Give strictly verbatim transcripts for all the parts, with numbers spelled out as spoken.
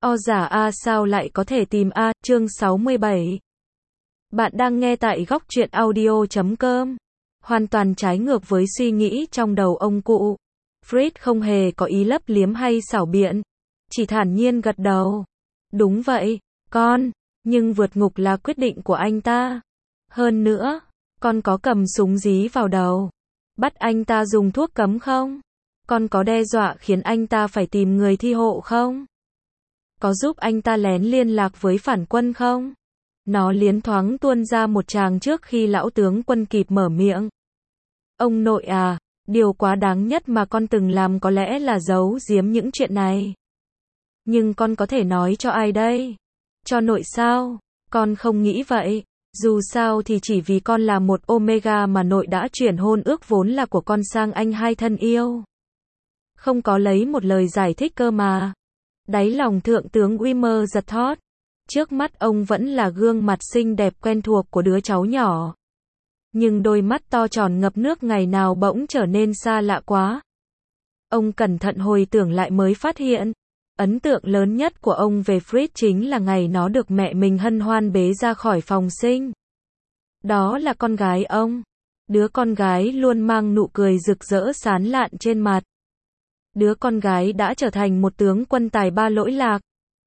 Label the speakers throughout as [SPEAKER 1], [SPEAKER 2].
[SPEAKER 1] O giả A sao lại có thể tìm A, chương sáu mươi bảy. Bạn đang nghe tại góc truyện audio chấm com. Hoàn toàn trái ngược với suy nghĩ trong đầu ông cụ. Fritz không hề có ý lấp liếm hay xảo biện. Chỉ thản nhiên gật đầu. Đúng vậy, con, nhưng vượt ngục là quyết định của anh ta. Hơn nữa, con có cầm súng dí vào đầu. Bắt anh ta dùng thuốc cấm không? Con có đe dọa khiến anh ta phải tìm người thi hộ không? Có giúp anh ta lén liên lạc với phản quân không? Nó liến thoáng tuôn ra một tràng trước khi lão tướng quân kịp mở miệng. Ông nội à, điều quá đáng nhất mà con từng làm có lẽ là giấu giếm những chuyện này. Nhưng con có thể nói cho ai đây? Cho nội sao? Con không nghĩ vậy. Dù sao thì chỉ vì con là một Omega mà nội đã chuyển hôn ước vốn là của con sang anh hai thân yêu. Không có lấy một lời giải thích cơ mà. Đáy lòng thượng tướng Wimmer giật thót. Trước mắt ông vẫn là gương mặt xinh đẹp quen thuộc của đứa cháu nhỏ. Nhưng đôi mắt to tròn ngập nước ngày nào bỗng trở nên xa lạ quá. Ông cẩn thận hồi tưởng lại mới phát hiện. Ấn tượng lớn nhất của ông về Fritz chính là ngày nó được mẹ mình hân hoan bế ra khỏi phòng sinh. Đó là con gái ông. Đứa con gái luôn mang nụ cười rực rỡ sán lạn trên mặt. Đứa con gái đã trở thành một tướng quân tài ba lỗi lạc.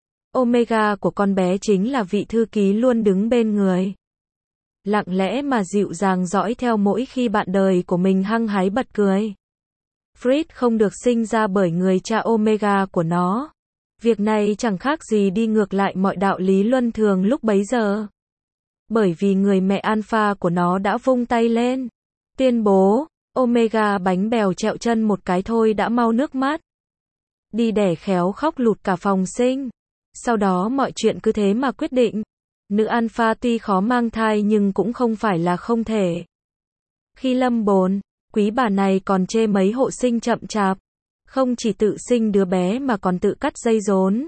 [SPEAKER 1] Omega của con bé chính là vị thư ký luôn đứng bên người. Lặng lẽ mà dịu dàng dõi theo mỗi khi bạn đời của mình hăng hái bật cười. Fritz không được sinh ra bởi người cha Omega của nó. Việc này chẳng khác gì đi ngược lại mọi đạo lý luân thường lúc bấy giờ. Bởi vì người mẹ alpha của nó đã vung tay lên. Tuyên bố, Omega bánh bèo trẹo chân một cái thôi đã mau nước mắt. Đi đẻ khéo khóc lụt cả phòng sinh. Sau đó mọi chuyện cứ thế mà quyết định. Nữ alpha tuy khó mang thai nhưng cũng không phải là không thể. Khi lâm bồn, quý bà này còn chê mấy hộ sinh chậm chạp. Không chỉ tự sinh đứa bé mà còn tự cắt dây rốn.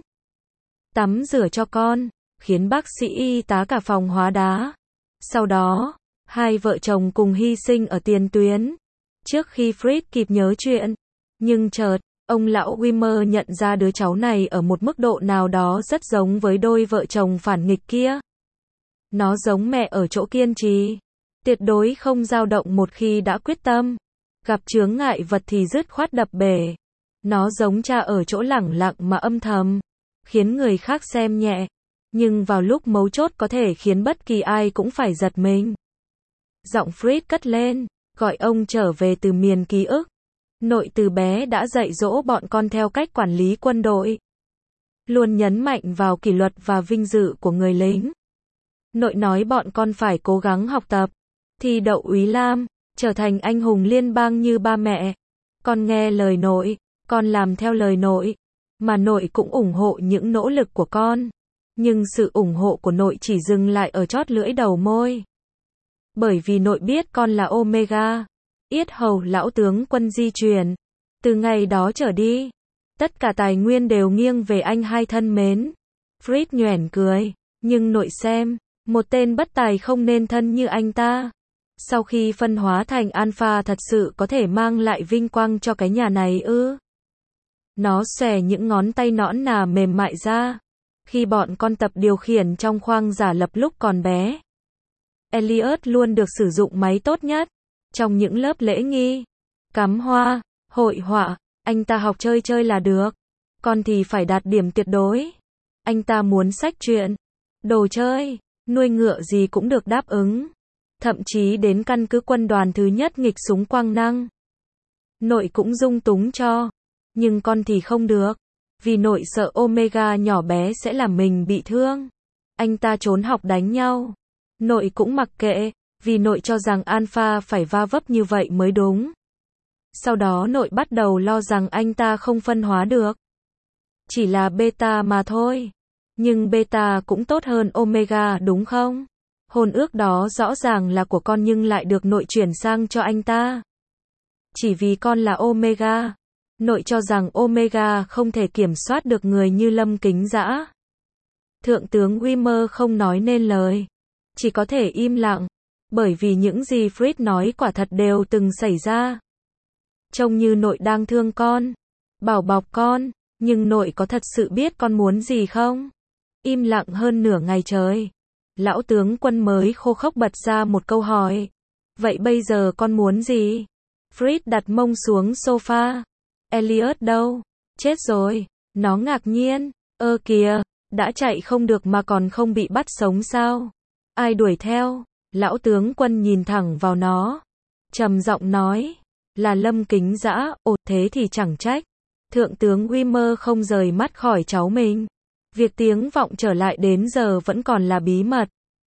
[SPEAKER 1] Tắm rửa cho con, khiến bác sĩ y tá cả phòng hóa đá. Sau đó, hai vợ chồng cùng hy sinh ở tiền tuyến. Trước khi Fritz kịp nhớ chuyện. Nhưng chợt, ông lão Wimmer nhận ra đứa cháu này ở một mức độ nào đó rất giống với đôi vợ chồng phản nghịch kia. Nó giống mẹ ở chỗ kiên trì. Tuyệt đối không dao động một khi đã quyết tâm. Gặp chướng ngại vật thì dứt khoát đập bể. Nó giống cha ở chỗ lẳng lặng mà âm thầm. Khiến người khác xem nhẹ. Nhưng vào lúc mấu chốt có thể khiến bất kỳ ai cũng phải giật mình. Giọng Fritz cất lên, gọi ông trở về từ miền ký ức. Nội từ bé đã dạy dỗ bọn con theo cách quản lý quân đội. Luôn nhấn mạnh vào kỷ luật và vinh dự của người lính. Nội nói bọn con phải cố gắng học tập, thi đậu úy lam, trở thành anh hùng liên bang như ba mẹ. Con nghe lời nội, con làm theo lời nội. Mà nội cũng ủng hộ những nỗ lực của con. Nhưng sự ủng hộ của nội chỉ dừng lại ở chót lưỡi đầu môi. Bởi vì nội biết con là Omega. Yết hầu lão tướng quân di chuyển. Từ ngày đó trở đi, tất cả tài nguyên đều nghiêng về anh hai thân mến. Fritz nhoẻn cười. Nhưng nội xem, một tên bất tài không nên thân như anh ta. Sau khi phân hóa thành alpha thật sự có thể mang lại vinh quang cho cái nhà này ư? Nó xòe những ngón tay nõn nà mềm mại ra. Khi bọn con tập điều khiển trong khoang giả lập lúc còn bé, Elliot luôn được sử dụng máy tốt nhất. Trong những lớp lễ nghi, cắm hoa, hội họa, anh ta học chơi chơi là được. Con thì phải đạt điểm tuyệt đối. Anh ta muốn sách truyện, đồ chơi, nuôi ngựa gì cũng được đáp ứng. Thậm chí đến căn cứ quân đoàn thứ nhất nghịch súng quang năng. Nội cũng dung túng cho. Nhưng con thì không được. Vì nội sợ Omega nhỏ bé sẽ làm mình bị thương. Anh ta trốn học đánh nhau. Nội cũng mặc kệ. Vì nội cho rằng alpha phải va vấp như vậy mới đúng. Sau đó nội bắt đầu lo rằng anh ta không phân hóa được. Chỉ là beta mà thôi. Nhưng beta cũng tốt hơn Omega đúng không? Hôn ước đó rõ ràng là của con nhưng lại được nội chuyển sang cho anh ta. Chỉ vì con là Omega. Nội cho rằng Omega không thể kiểm soát được người như Lâm Kính Dã. Thượng tướng Wimmer không nói nên lời. Chỉ có thể im lặng. Bởi vì những gì Fritz nói quả thật đều từng xảy ra. Trông như nội đang thương con. Bảo bọc con. Nhưng nội có thật sự biết con muốn gì không? Im lặng hơn nửa ngày trời. Lão tướng quân mới khô khốc bật ra một câu hỏi. Vậy bây giờ con muốn gì? Fritz đặt mông xuống sofa. Elliot đâu? Chết rồi. Nó ngạc nhiên. Ơ kìa, đã chạy không được mà còn không bị bắt sống sao? Ai đuổi theo? Lão tướng quân nhìn thẳng vào nó. Trầm giọng nói. Là Lâm Kính Dã. Ồ, thế thì chẳng trách. Thượng tướng Wimmer không rời mắt khỏi cháu mình. Việc tiếng vọng trở lại đến giờ vẫn còn là bí mật.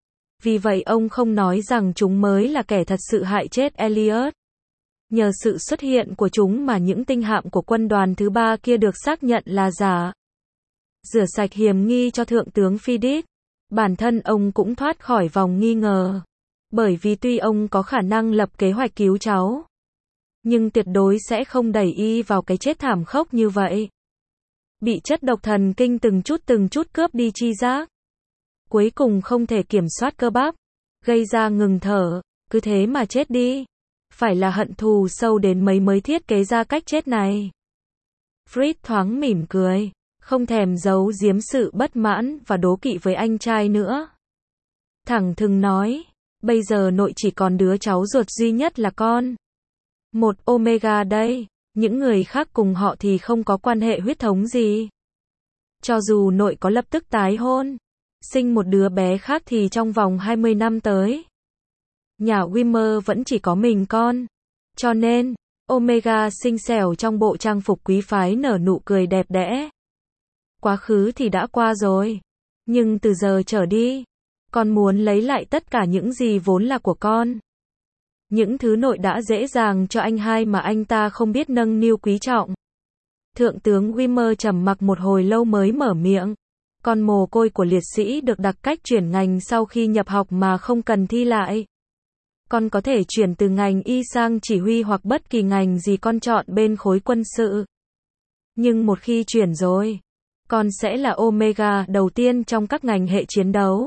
[SPEAKER 1] Vì vậy ông không nói rằng chúng mới là kẻ thật sự hại chết Elliot. Nhờ sự xuất hiện của chúng mà những tinh hạm của quân đoàn thứ ba kia được xác nhận là giả. Rửa sạch hiểm nghi cho thượng tướng Fidich. Bản thân ông cũng thoát khỏi vòng nghi ngờ. Bởi vì tuy ông có khả năng lập kế hoạch cứu cháu, nhưng tuyệt đối sẽ không đẩy y vào cái chết thảm khốc như vậy. Bị chất độc thần kinh từng chút từng chút cướp đi chi giác. Cuối cùng không thể kiểm soát cơ bắp, gây ra ngừng thở, cứ thế mà chết đi. Phải là hận thù sâu đến mấy mới thiết kế ra cách chết này. Fritz thoáng mỉm cười, không thèm giấu giếm sự bất mãn và đố kỵ với anh trai nữa. Thẳng thừng nói, bây giờ nội chỉ còn đứa cháu ruột duy nhất là con. Một Omega đây, những người khác cùng họ thì không có quan hệ huyết thống gì. Cho dù nội có lập tức tái hôn, sinh một đứa bé khác thì trong vòng hai mươi năm tới, nhà Wimmer vẫn chỉ có mình con. Cho nên, Omega xinh xẻo trong bộ trang phục quý phái nở nụ cười đẹp đẽ. Quá khứ thì đã qua rồi. Nhưng từ giờ trở đi, con muốn lấy lại tất cả những gì vốn là của con. Những thứ nội đã dễ dàng cho anh hai mà anh ta không biết nâng niu quý trọng. Thượng tướng Wimmer trầm mặc một hồi lâu mới mở miệng. Con mồ côi của liệt sĩ được đặc cách chuyển ngành sau khi nhập học mà không cần thi lại. Con có thể chuyển từ ngành y sang chỉ huy hoặc bất kỳ ngành gì con chọn bên khối quân sự. Nhưng một khi chuyển rồi, con sẽ là Omega đầu tiên trong các ngành hệ chiến đấu.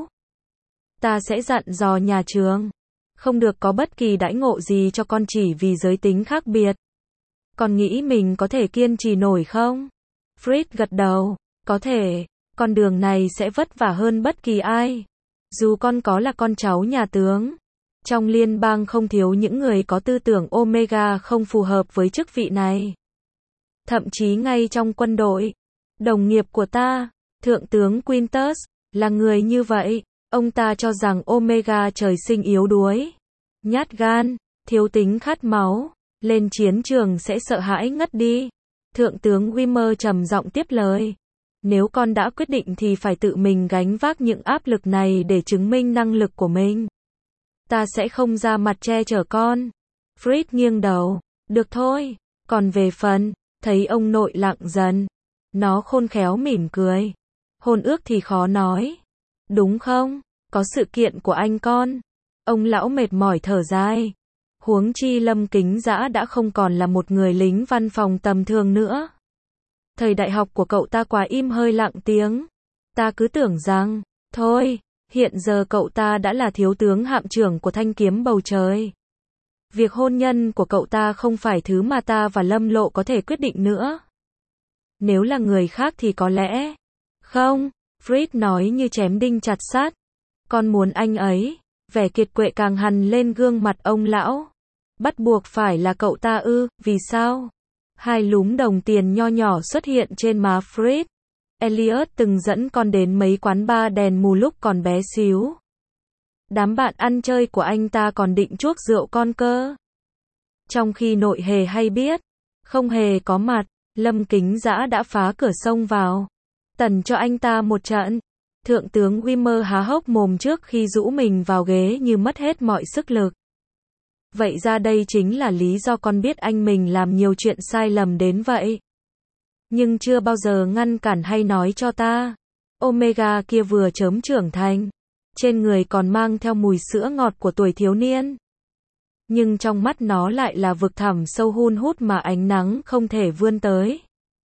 [SPEAKER 1] Ta sẽ dặn dò nhà trường, không được có bất kỳ đãi ngộ gì cho con chỉ vì giới tính khác biệt. Con nghĩ mình có thể kiên trì nổi không? Fritz gật đầu, có thể, con đường này sẽ vất vả hơn bất kỳ ai. Dù con có là con cháu nhà tướng, trong liên bang không thiếu những người có tư tưởng Omega không phù hợp với chức vị này. Thậm chí ngay trong quân đội, đồng nghiệp của ta, Thượng tướng Quintus, là người như vậy. Ông ta cho rằng Omega trời sinh yếu đuối, nhát gan, thiếu tính khát máu, lên chiến trường sẽ sợ hãi ngất đi. Thượng tướng Wimmer trầm giọng tiếp lời. Nếu con đã quyết định thì phải tự mình gánh vác những áp lực này để chứng minh năng lực của mình. Ta sẽ không ra mặt che chở con. Fritz nghiêng đầu. Được thôi. Còn về phần, thấy ông nội lặng dần. Nó khôn khéo mỉm cười. Hôn ước thì khó nói. Đúng không? Có sự kiện của anh con. Ông lão mệt mỏi thở dài. Huống chi Lâm Kính Dã đã không còn là một người lính văn phòng tầm thường nữa. Thời đại học của cậu ta quá im hơi lặng tiếng. Ta cứ tưởng rằng, thôi, hiện giờ cậu ta đã là thiếu tướng hạm trưởng của thanh kiếm bầu trời. Việc hôn nhân của cậu ta không phải thứ mà ta và Lâm Lộ có thể quyết định nữa. Nếu là người khác thì có lẽ. Không, Fritz nói như chém đinh chặt sắt. Con muốn anh ấy. Vẻ kiệt quệ càng hằn lên gương mặt ông lão. Bắt buộc phải là cậu ta ư, vì sao? Hai lúm đồng tiền nho nhỏ xuất hiện trên má Fritz. Elliot từng dẫn con đến mấy quán bar đèn mù lúc còn bé xíu. Đám bạn ăn chơi của anh ta còn định chuốc rượu con cơ. Trong khi nội hề hay biết, không hề có mặt, Lâm Kính Dã đã phá cửa xông vào. Tần cho anh ta một trận. Thượng tướng Wimmer há hốc mồm trước khi rũ mình vào ghế như mất hết mọi sức lực. Vậy ra đây chính là lý do con biết anh mình làm nhiều chuyện sai lầm đến vậy. Nhưng chưa bao giờ ngăn cản hay nói cho ta. Omega kia vừa chớm trưởng thành. Trên người còn mang theo mùi sữa ngọt của tuổi thiếu niên. Nhưng trong mắt nó lại là vực thẳm sâu hun hút mà ánh nắng không thể vươn tới.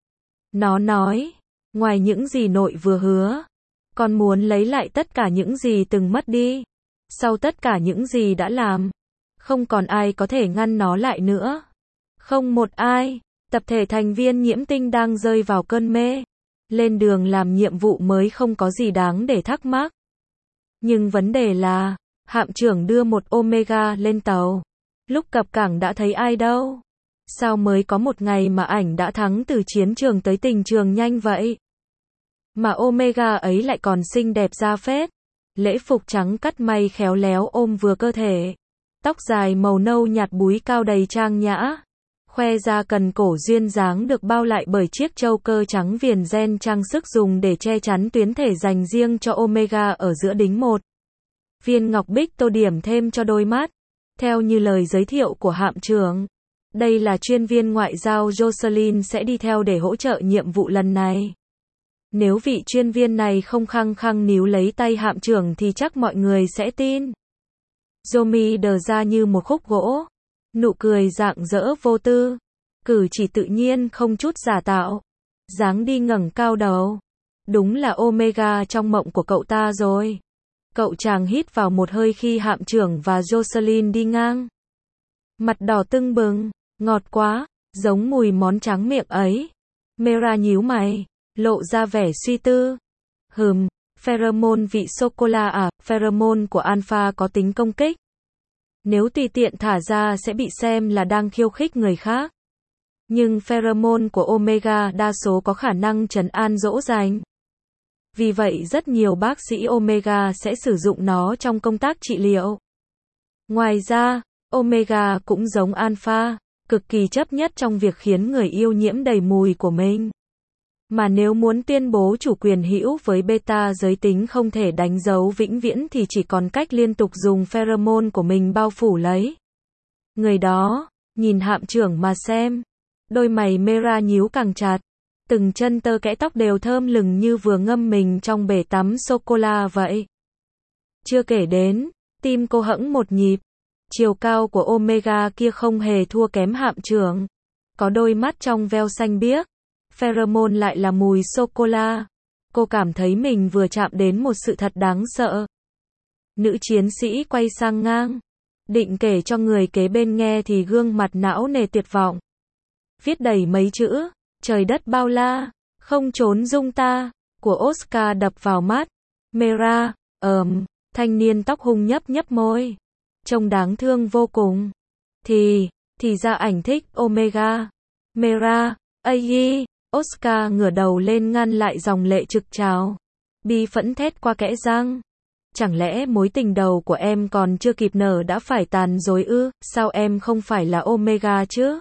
[SPEAKER 1] Nó nói, ngoài những gì nội vừa hứa, con muốn lấy lại tất cả những gì từng mất đi. Sau tất cả những gì đã làm, không còn ai có thể ngăn nó lại nữa. Không một ai. Tập thể thành viên nhiễm tinh đang rơi vào cơn mê. Lên đường làm nhiệm vụ mới không có gì đáng để thắc mắc. Nhưng vấn đề là, hạm trưởng đưa một Omega lên tàu. Lúc cập cảng đã thấy ai đâu. Sao mới có một ngày mà ảnh đã thắng từ chiến trường tới tình trường nhanh vậy? Mà Omega ấy lại còn xinh đẹp ra phết. Lễ phục trắng cắt may khéo léo ôm vừa cơ thể. Tóc dài màu nâu nhạt búi cao đầy trang nhã. Khoe ra cần cổ duyên dáng được bao lại bởi chiếc châu cơ trắng viền ren trang sức dùng để che chắn tuyến thể dành riêng cho Omega ở giữa đính một. Viên ngọc bích tô điểm thêm cho đôi mắt. Theo như lời giới thiệu của hạm trưởng, đây là chuyên viên ngoại giao Jocelyn sẽ đi theo để hỗ trợ nhiệm vụ lần này. Nếu vị chuyên viên này không khăng khăng níu lấy tay hạm trưởng thì chắc mọi người sẽ tin. Yomi đờ ra như một khúc gỗ. Nụ cười rạng rỡ vô tư. Cử chỉ tự nhiên không chút giả tạo. Dáng đi ngẩng cao đầu. Đúng là Omega trong mộng của cậu ta rồi. Cậu chàng hít vào một hơi khi hạm trưởng và Jocelyn đi ngang. Mặt đỏ tưng bừng. Ngọt quá. Giống mùi món tráng miệng ấy. Mera nhíu mày. Lộ ra vẻ suy tư. Hừm, pheromone vị sô-cô-la à, pheromone của alpha có tính công kích. Nếu tùy tiện thả ra sẽ bị xem là đang khiêu khích người khác. Nhưng pheromone của Omega đa số có khả năng trấn an dỗ dành. Vì vậy rất nhiều bác sĩ Omega sẽ sử dụng nó trong công tác trị liệu. Ngoài ra, Omega cũng giống alpha, cực kỳ chấp nhất trong việc khiến người yêu nhiễm đầy mùi của mình. Mà nếu muốn tuyên bố chủ quyền hữu với beta giới tính không thể đánh dấu vĩnh viễn thì chỉ còn cách liên tục dùng pheromone của mình bao phủ lấy. Người đó, nhìn hạm trưởng mà xem. Đôi mày Mera nhíu càng chặt. Từng chân tơ kẽ tóc đều thơm lừng như vừa ngâm mình trong bể tắm sô-cô-la vậy. Chưa kể đến, tim cô hẫng một nhịp. Chiều cao của Omega kia không hề thua kém hạm trưởng. Có đôi mắt trong veo xanh biếc. Pheromone lại là mùi sô-cô-la. Cô cảm thấy mình vừa chạm đến một sự thật đáng sợ. Nữ chiến sĩ quay sang ngang. Định kể cho người kế bên nghe thì gương mặt não nề tuyệt vọng. Viết đầy mấy chữ, trời đất bao la, không trốn dung ta, của Oscar đập vào mắt. Mera, ờm, thanh niên tóc hung nhấp nhấp môi. Trông đáng thương vô cùng. Thì, thì ra ảnh thích Omega. Mera, ai Oscar ngửa đầu lên ngăn lại dòng lệ trực trào. Bi phẫn thét qua kẽ răng. Chẳng lẽ mối tình đầu của em còn chưa kịp nở đã phải tàn rồi ư? Sao em không phải là Omega chứ?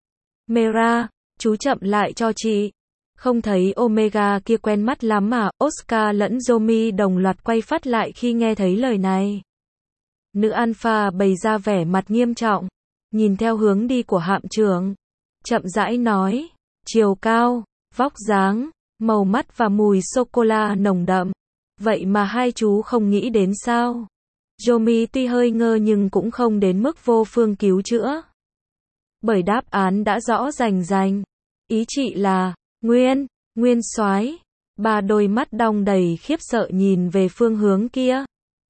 [SPEAKER 1] Mera, chú chậm lại cho chị. Không thấy Omega kia quen mắt lắm mà. Oscar lẫn Yomi đồng loạt quay phát lại khi nghe thấy lời này. Nữ alpha bày ra vẻ mặt nghiêm trọng. Nhìn theo hướng đi của hạm trưởng. Chậm rãi nói. Chiều cao, vóc dáng, màu mắt và mùi sô-cô-la nồng đậm. Vậy mà hai chú không nghĩ đến sao? Yomi tuy hơi ngơ nhưng cũng không đến mức vô phương cứu chữa. Bởi đáp án đã rõ rành rành. Ý chị là, Nguyên, Nguyên soái. Ba đôi mắt đong đầy khiếp sợ nhìn về phương hướng kia.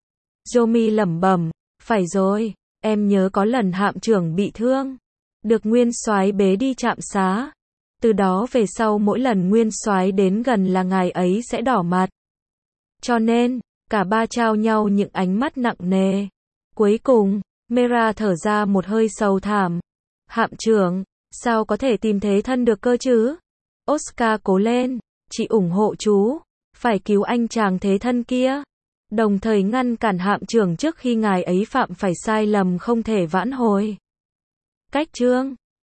[SPEAKER 1] Yomi lẩm bẩm, phải rồi, em nhớ có lần hạm trưởng bị thương. Được Nguyên soái bế đi trạm xá. Từ đó về sau mỗi lần Nguyên soái đến gần là ngài ấy sẽ đỏ mặt. Cho nên, cả ba trao nhau những ánh mắt nặng nề. Cuối cùng, Mera thở ra một hơi sầu thảm. Hạm trưởng, sao có thể tìm thế thân được cơ chứ? Oscar cố lên, chị ủng hộ chú. Phải cứu anh chàng thế thân kia. Đồng thời ngăn cản hạm trưởng trước khi ngài ấy phạm phải sai lầm không thể vãn hồi. Cách chương